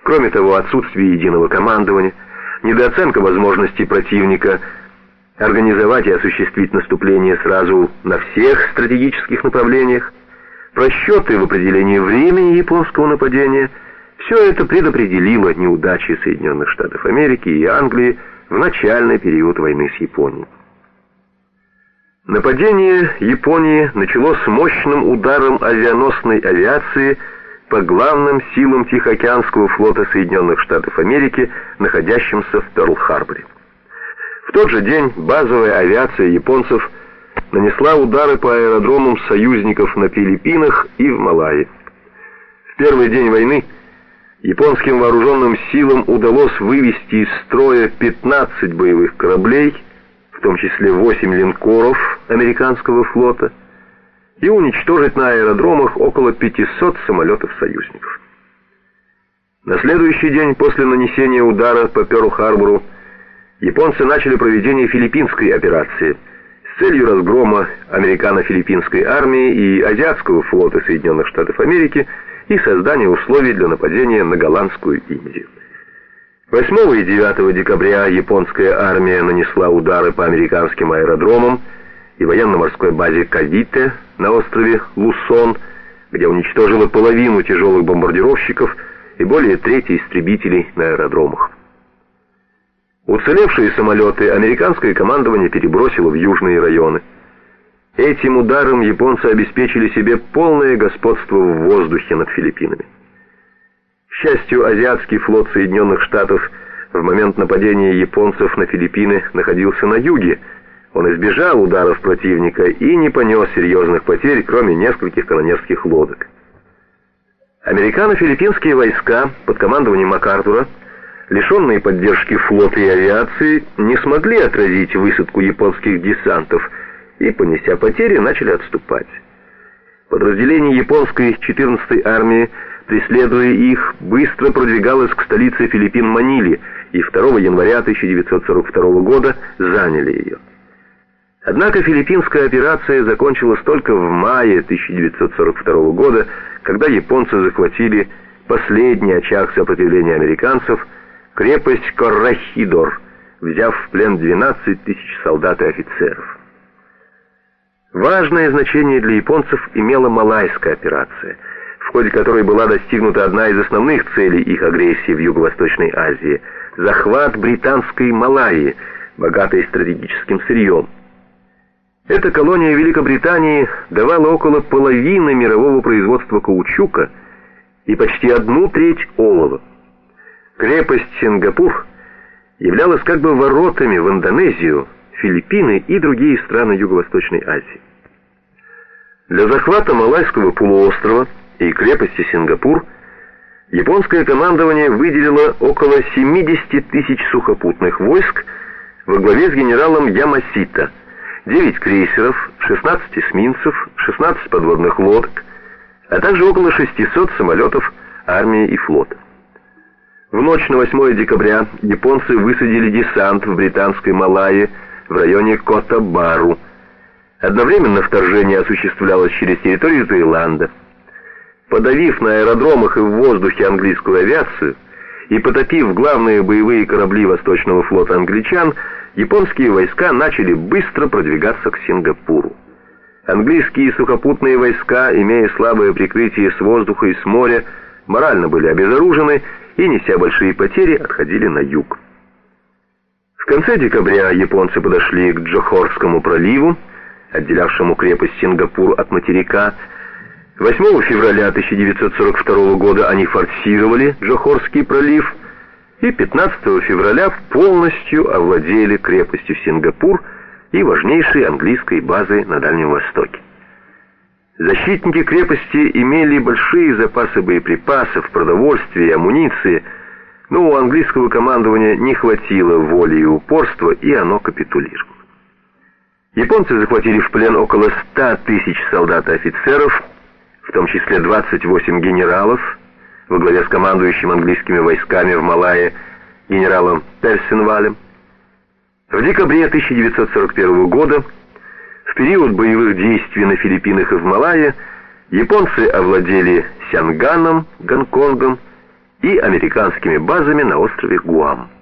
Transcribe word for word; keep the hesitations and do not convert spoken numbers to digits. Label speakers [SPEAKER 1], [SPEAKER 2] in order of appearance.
[SPEAKER 1] Кроме того, отсутствие единого командования, недооценка возможностей противника организовать и осуществить наступление сразу на всех стратегических направлениях, просчеты в определении времени японского нападения — все это предопределило неудачи Соединенных Штатов Америки и Англии в начальный период войны с Японией. Нападение Японии началось с мощным ударом авианосной авиации по главным силам Тихоокеанского флота Соединенных Штатов Америки, находящимся в Пёрл-Харборе. В тот же день базовая авиация японцев нанесла удары по аэродромам союзников на Филиппинах и в Малайи. В первый день войны японским вооруженным силам удалось вывести из строя пятнадцать боевых кораблей, в том числе восемь линкоров американского флота, и уничтожить на аэродромах около пятисот самолетов союзников. На следующий день после нанесения удара по Пёрл-Харбору японцы начали проведение филиппинской операции с целью разгрома американо-филиппинской армии и азиатского флота Соединенных Штатов Америки и создания условий для нападения на Голландскую Индию. восьмого и девятого декабря японская армия нанесла удары по американским аэродромам и военно-морской базе Кавите на острове Лусон, где уничтожила половину тяжелых бомбардировщиков и более трети истребителей на аэродромах. Уцелевшие самолеты американское командование перебросило в южные районы. Этим ударом японцы обеспечили себе полное господство в воздухе над Филиппинами. К счастью, азиатский флот Соединенных Штатов в момент нападения японцев на Филиппины находился на юге. Он избежал ударов противника и не понес серьезных потерь, кроме нескольких канонерских лодок. Американо-филиппинские войска под командованием МакАртура, лишенные поддержки флота и авиации, не смогли отразить высадку японских десантов и, понеся потери, начали отступать. Подразделение японской четырнадцатой армии, преследуя их, быстро продвигалось к столице Филиппин Маниле и второго января тысяча девятьсот сорок второго года заняли ее. Однако филиппинская операция закончилась только в мае тысяча девятьсот сорок второго года, когда японцы захватили последний очаг сопротивления американцев — крепость Коррахидор, взяв в плен двенадцать тысяч солдат и офицеров. Важное значение для японцев имела Малайская операция, в ходе которой была достигнута одна из основных целей их агрессии в Юго-Восточной Азии — захват британской Малайи, богатой стратегическим сырьем. Эта колония Великобритании давала около половины мирового производства каучука и почти одну треть олова. Крепость Сингапур являлась как бы воротами в Индонезию, Филиппины и другие страны Юго-Восточной Азии. Для захвата Малайского полуострова и крепости Сингапур японское командование выделило около семидесяти тысяч сухопутных войск во главе с генералом Ямасита, девять крейсеров, шестнадцать эсминцев, шестнадцать подводных лодок, а также около шестисот самолетов армии и флота. В ночь на восьмое декабря японцы высадили десант в британской Малайи в районе Кота-Бару. Одновременно вторжение осуществлялось через территорию Таиланда. Подавив на аэродромах и в воздухе английскую авиацию и потопив главные боевые корабли Восточного флота англичан, японские войска начали быстро продвигаться к Сингапуру. Английские сухопутные войска, имея слабое прикрытие с воздуха и с моря, морально были обезоружены и, неся большие потери, отходили на юг. В конце декабря японцы подошли к Джохорскому проливу, отделявшему крепость Сингапур от материка. восьмого февраля тысяча девятьсот сорок второго года они форсировали Джохорский пролив и пятнадцатого февраля полностью овладели крепостью Сингапур и важнейшей английской базой на Дальнем Востоке. Защитники крепости имели большие запасы боеприпасов, продовольствия и амуниции, но у английского командования не хватило воли и упорства, и оно капитулировало. Японцы захватили в плен около ста тысяч солдат и офицеров, в том числе двадцать восемь генералов, во главе с командующим английскими войсками в Малайи генералом Персенвалем. В декабре тысяча девятьсот сорок первого года, в период боевых действий на Филиппинах и в Малайи, японцы овладели Сянганом, Гонконгом и американскими базами на острове Гуам.